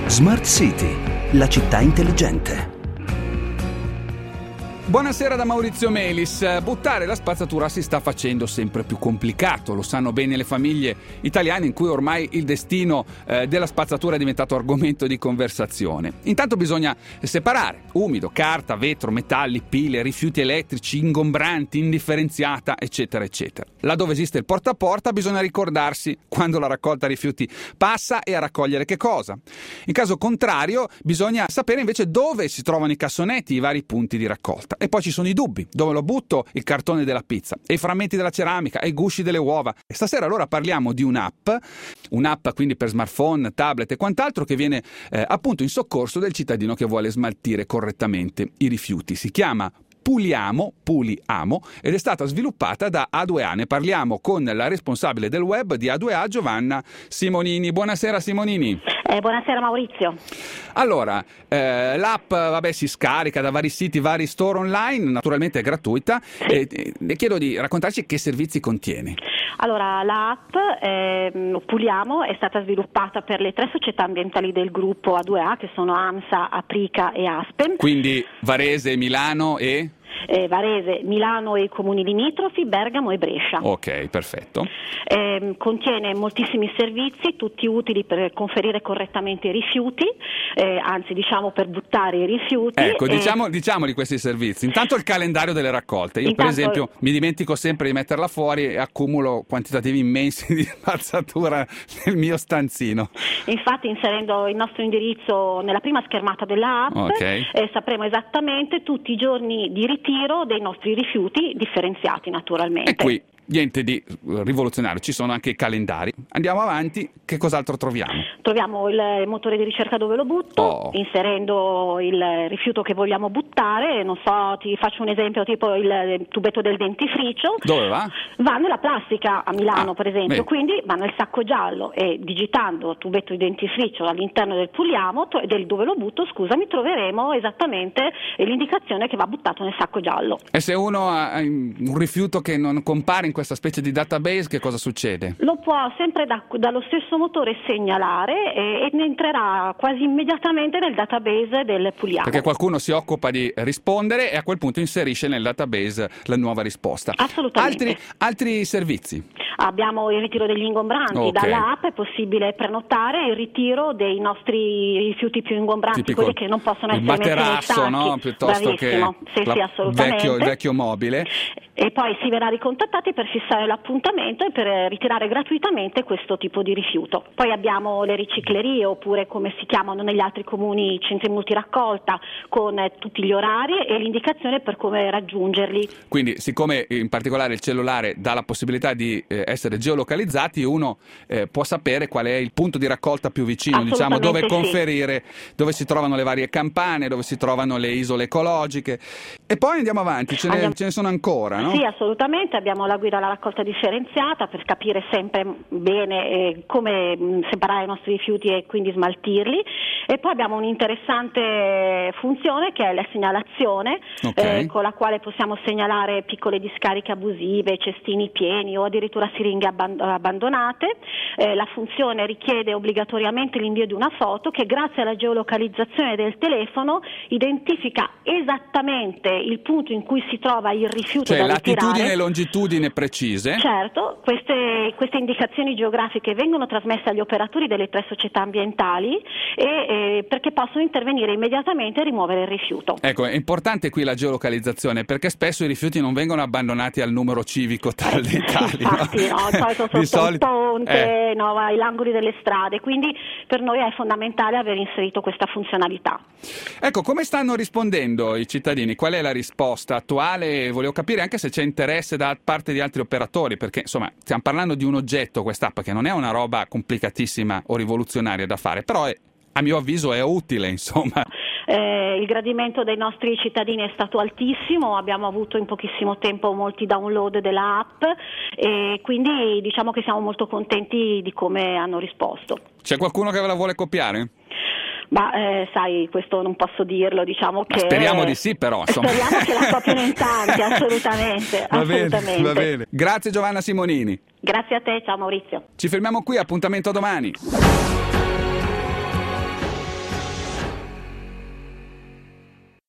Smart City, la città intelligente. Buonasera da Maurizio Melis. Buttare la spazzatura si sta facendo sempre più complicato, lo sanno bene le famiglie italiane in cui ormai il destino della spazzatura è diventato argomento di conversazione. Intanto bisogna separare umido, carta, vetro, metalli, pile, rifiuti elettrici, ingombranti, indifferenziata, eccetera, eccetera. Laddove esiste il porta a porta bisogna ricordarsi quando la raccolta rifiuti passa e a raccogliere che cosa. In caso contrario bisogna sapere invece dove si trovano i cassonetti, i vari punti di raccolta. E poi ci sono i dubbi, dove lo butto il cartone della pizza, e i frammenti della ceramica, e i gusci delle uova. E stasera allora parliamo di un'app quindi per smartphone, tablet e quant'altro, che viene appunto in soccorso del cittadino che vuole smaltire correttamente i rifiuti. Si chiama Puliamo, ed è stata sviluppata da A2A. Ne parliamo con la responsabile del web di A2A, Giovanna Simonini. Buonasera Simonini. Buonasera Maurizio. Allora, l'app si scarica da vari siti, vari store online, naturalmente è gratuita. Sì. Le chiedo di raccontarci che servizi contiene. Allora, l'app Puliamo è stata sviluppata per le 3 società ambientali del gruppo A2A, che sono AMSA, Aprica e Aspen. Quindi Varese, Milano e? Varese, Milano e i comuni limitrofi, Bergamo e Brescia. Ok, perfetto. Contiene moltissimi servizi, tutti utili per conferire correttamente i rifiuti, anzi diciamo per buttare i rifiuti. Ecco, diciamo di questi servizi. Intanto il calendario delle raccolte. Io per esempio mi dimentico sempre di metterla fuori e accumulo quantitativi immensi di spazzatura nel mio stanzino. Infatti, inserendo il nostro indirizzo nella prima schermata della app, sapremo esattamente tutti i giorni di ritiro dei nostri rifiuti, differenziati naturalmente. E qui niente di rivoluzionario, ci sono anche i calendari. Andiamo avanti, che cos'altro troviamo? Troviamo il motore di ricerca dove lo butto, inserendo il rifiuto che vogliamo buttare. Non so, ti faccio un esempio, tipo il tubetto del dentifricio. Dove va? Va nella plastica a Milano, per esempio, quindi va nel sacco giallo, e digitando tubetto di dentifricio all'interno del Puliamo, del dove lo butto, troveremo esattamente l'indicazione che va buttato nel sacco giallo. E se uno ha un rifiuto che non compare in questa specie di database, che cosa succede? Lo può sempre dallo stesso motore segnalare e entrerà quasi immediatamente nel database del Puliamo. Perché qualcuno si occupa di rispondere e a quel punto inserisce nel database la nuova risposta. Assolutamente. Altri servizi? Abbiamo il ritiro degli ingombranti. Dall'app è possibile prenotare il ritiro dei nostri rifiuti più ingombranti, tipico, quelli che non possono essere messi nei sacchi. Il materasso, no? Piuttosto Bravissimo. Sì, assolutamente. Il vecchio mobile. E poi si verrà ricontattati per fissare l'appuntamento e per ritirare gratuitamente questo tipo di rifiuto. Poi abbiamo le riciclerie, oppure come si chiamano negli altri comuni, centri multiraccolta, con tutti gli orari e l'indicazione per come raggiungerli. Quindi, siccome in particolare il cellulare dà la possibilità di essere geolocalizzati, uno può sapere qual è il punto di raccolta più vicino, diciamo, dove conferire, dove si trovano le varie campane, dove si trovano le isole ecologiche. E poi andiamo avanti, ce ne sono ancora, no? Sì, assolutamente. Abbiamo la guida alla raccolta differenziata per capire sempre bene come separare i nostri rifiuti e quindi smaltirli. E poi abbiamo un'interessante funzione che è la segnalazione, con la quale possiamo segnalare piccole discariche abusive, cestini pieni o addirittura siringhe abbandonate. La funzione richiede obbligatoriamente l'invio di una foto che, grazie alla geolocalizzazione del telefono, identifica esattamente il punto in cui si trova il rifiuto da ritirare. Latitudine e longitudine precise. Certo, queste indicazioni geografiche vengono trasmesse agli operatori delle 3 società ambientali perché possono intervenire immediatamente e rimuovere il rifiuto. Ecco, è importante qui la geolocalizzazione, perché spesso i rifiuti non vengono abbandonati al numero civico tal dei tali. Infatti, no? Sotto un ponte, ai angoli delle strade, quindi per noi è fondamentale aver inserito questa funzionalità. Ecco, come stanno rispondendo i cittadini? Qual è la risposta attuale? Volevo capire anche se c'è interesse da parte di altri operatori, perché insomma stiamo parlando di un oggetto, quest'app, che non è una roba complicatissima o rivoluzionaria da fare, però a mio avviso è utile, insomma. Il gradimento dei nostri cittadini è stato altissimo, abbiamo avuto in pochissimo tempo molti download della app e quindi diciamo che siamo molto contenti di come hanno risposto. C'è qualcuno che ve la vuole copiare? Sai, questo non posso dirlo, diciamo che... Speriamo di sì, però, insomma. Speriamo che la copiano in tanti, assolutamente. Va bene. Grazie Giovanna Simonini. Grazie a te, ciao Maurizio. Ci fermiamo qui, appuntamento domani.